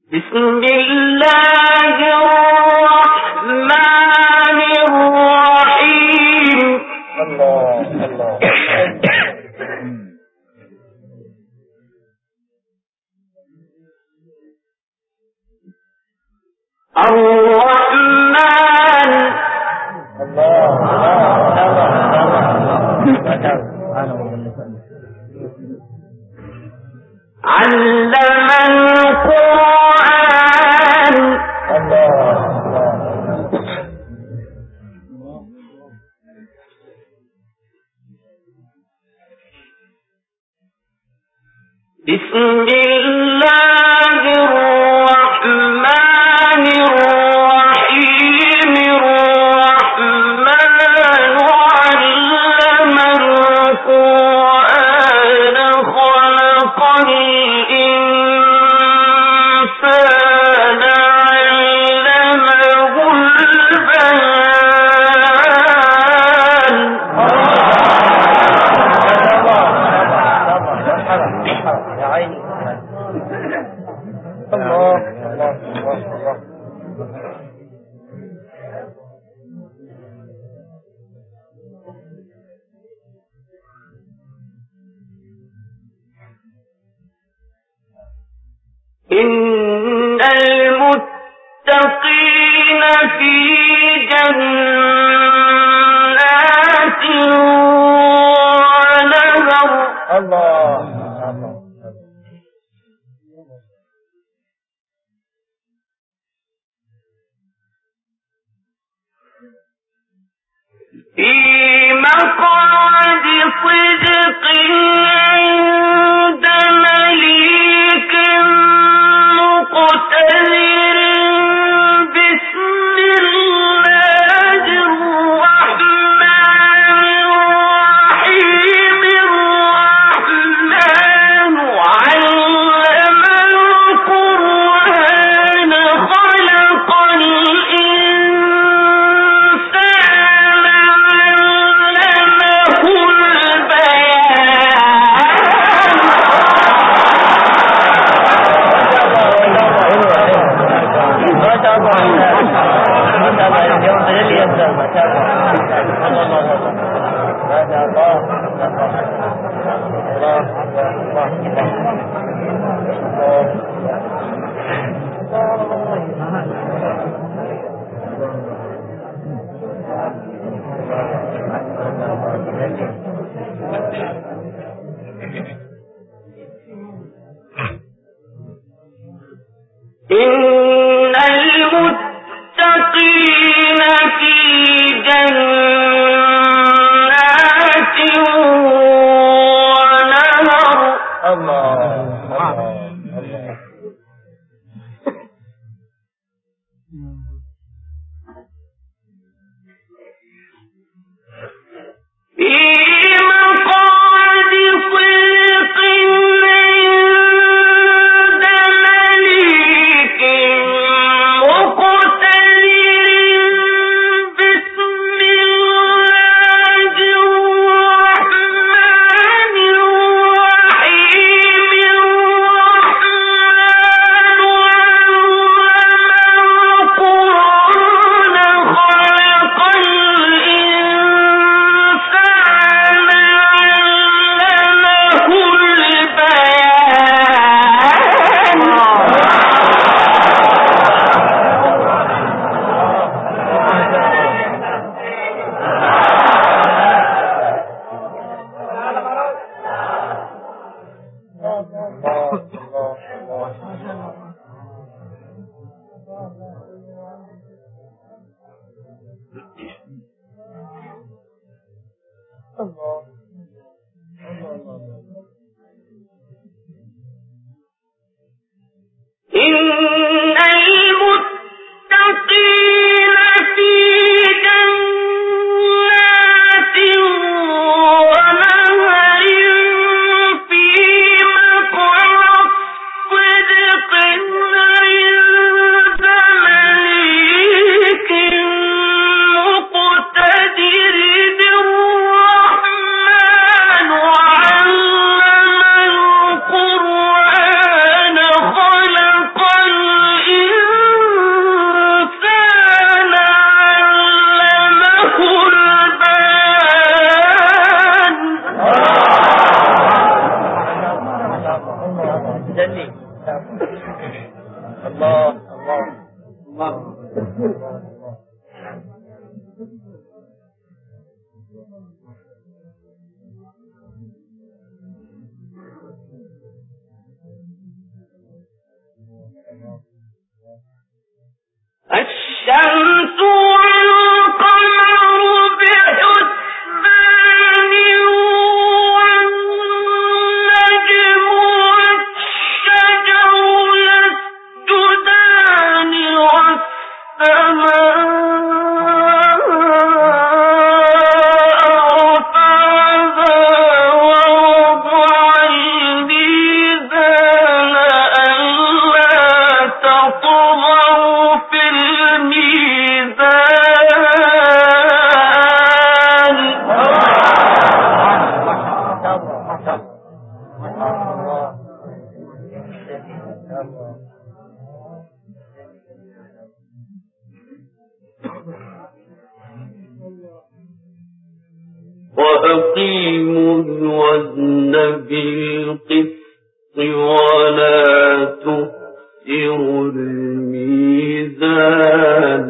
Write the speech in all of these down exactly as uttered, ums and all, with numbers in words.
بسم الله الرحمن الرحيم. الله الله الرحمن الله علم القرآن بسم الله الرحمن الرحيم. الرحمن علم القرآن خلق الإنسان علمه البيان. يا عيني الله الله الله الله إن المتقين في جنات ونهر. الله في مقعد صدق عند مليك مقتدر. بسم الله الرحمن الرحيم. الرحمن علم القرآن خلق الإنسان علمه إن المتقين في جنات ونهر. الله الله في مقعد صدق عند مليك مقتدر. بسم الله الرحمن الرحيم. الرحمن علم القرآن خلق الإنسان علمه إن المتقين في جنات ونهر. في مقعد صدق عند مليك مقتدر. الرحمن جلي الله الله الله الشمس والقمر بحسبان والنجم والشجر يسجدان والسماء وأقيموا الوزن بالقسط ولا تخسروا الميزان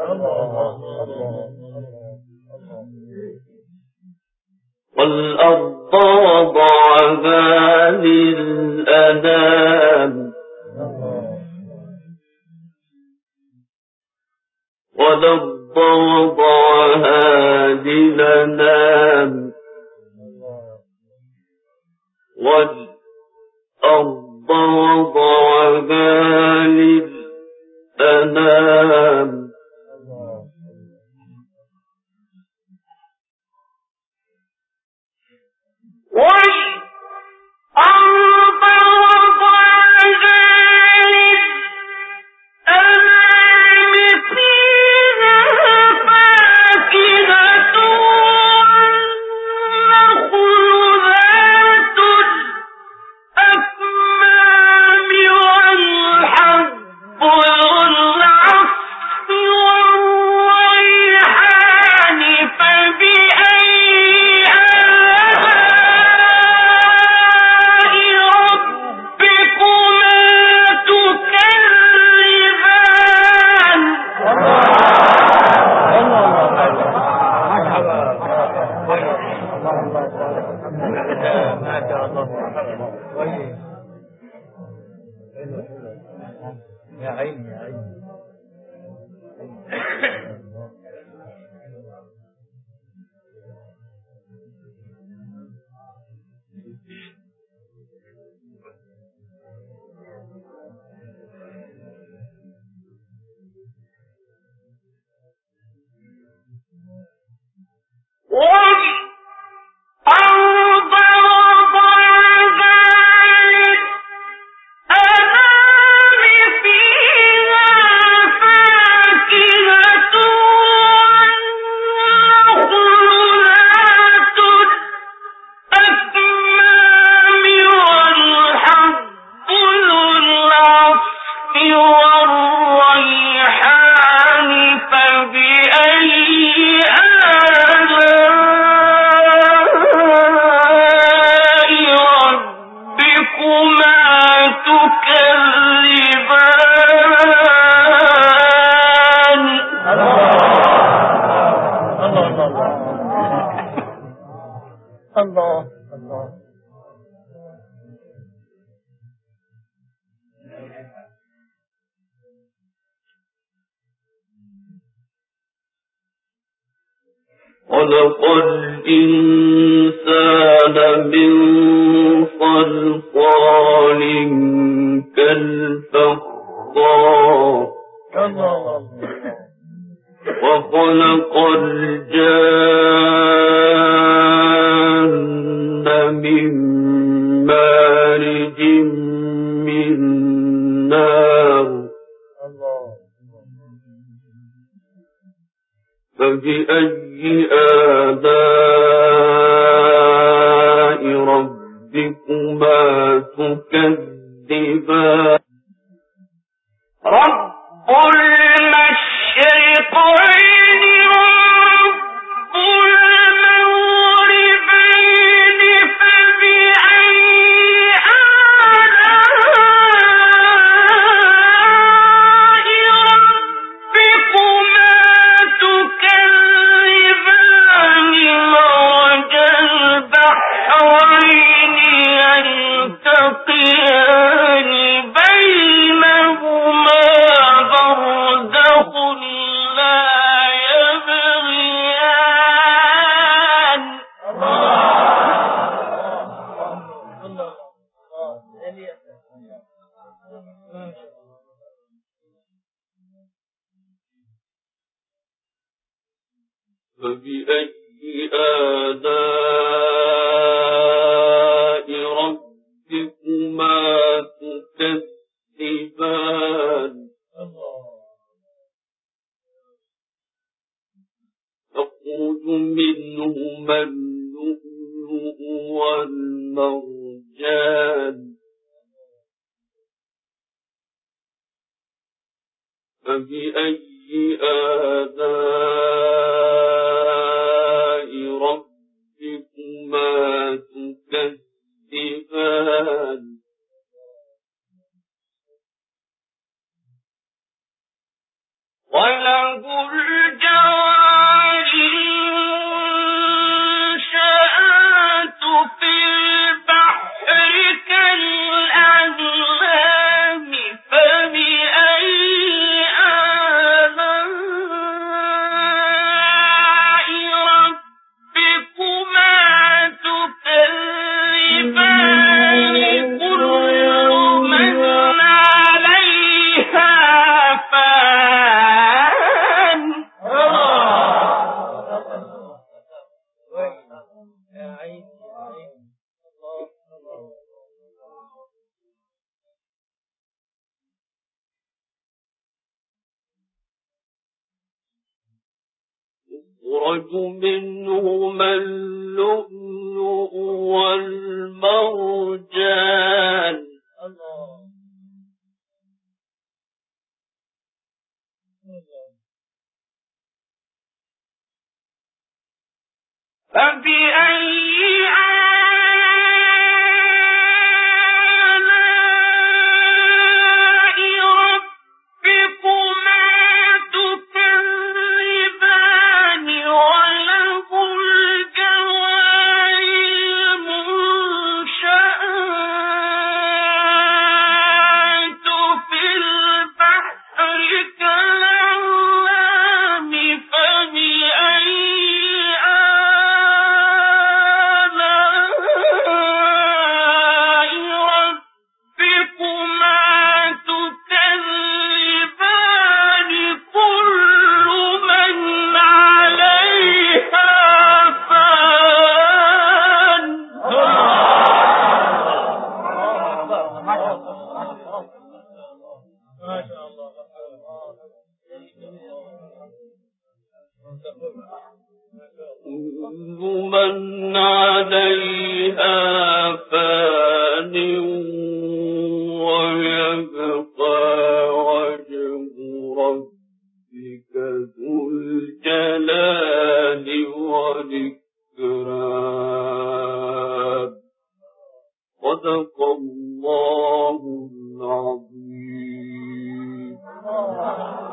والأرض وضعها للأنام والأرض وضعها للأنام والأرض وضعها للأنام والأرض وضعها للأنام فيها فاكهة والنخل ذات الأكمام والحب والعصف والريحان فبأي يا عيني يا عيني والأرض وضعها للأنام فيها فاكهة والنخل ذات الأكمام والحب ذو العصف والريحان فبأي الله الله خلق الإنسان من صلصال كالفخار وخلق الجان من مارج من نار فبأي آلاء ربكما تكذبان رب المشرقين ورب المغربين فبأي آلاء فبأي آلاء ربكما تكذبان تخرج منهما اللؤلؤ والمرجان فبأي آلاء ربكما تكذبان وله الجوار المنشآت في البحر كالأعلام فبأي آلاء ربكما تكذبان كل من عليها فان يا عيني يا عيني الله الله يخرج منهما اللؤلؤ والمرجان الله فبأي آلاء ربكما تكذبان وله الجوار المنشآت في البحر كالأعلام فبأي كل من عليها فان ويبقى وجه ربك ذو الجلال والإكرام صدق الله العظيم.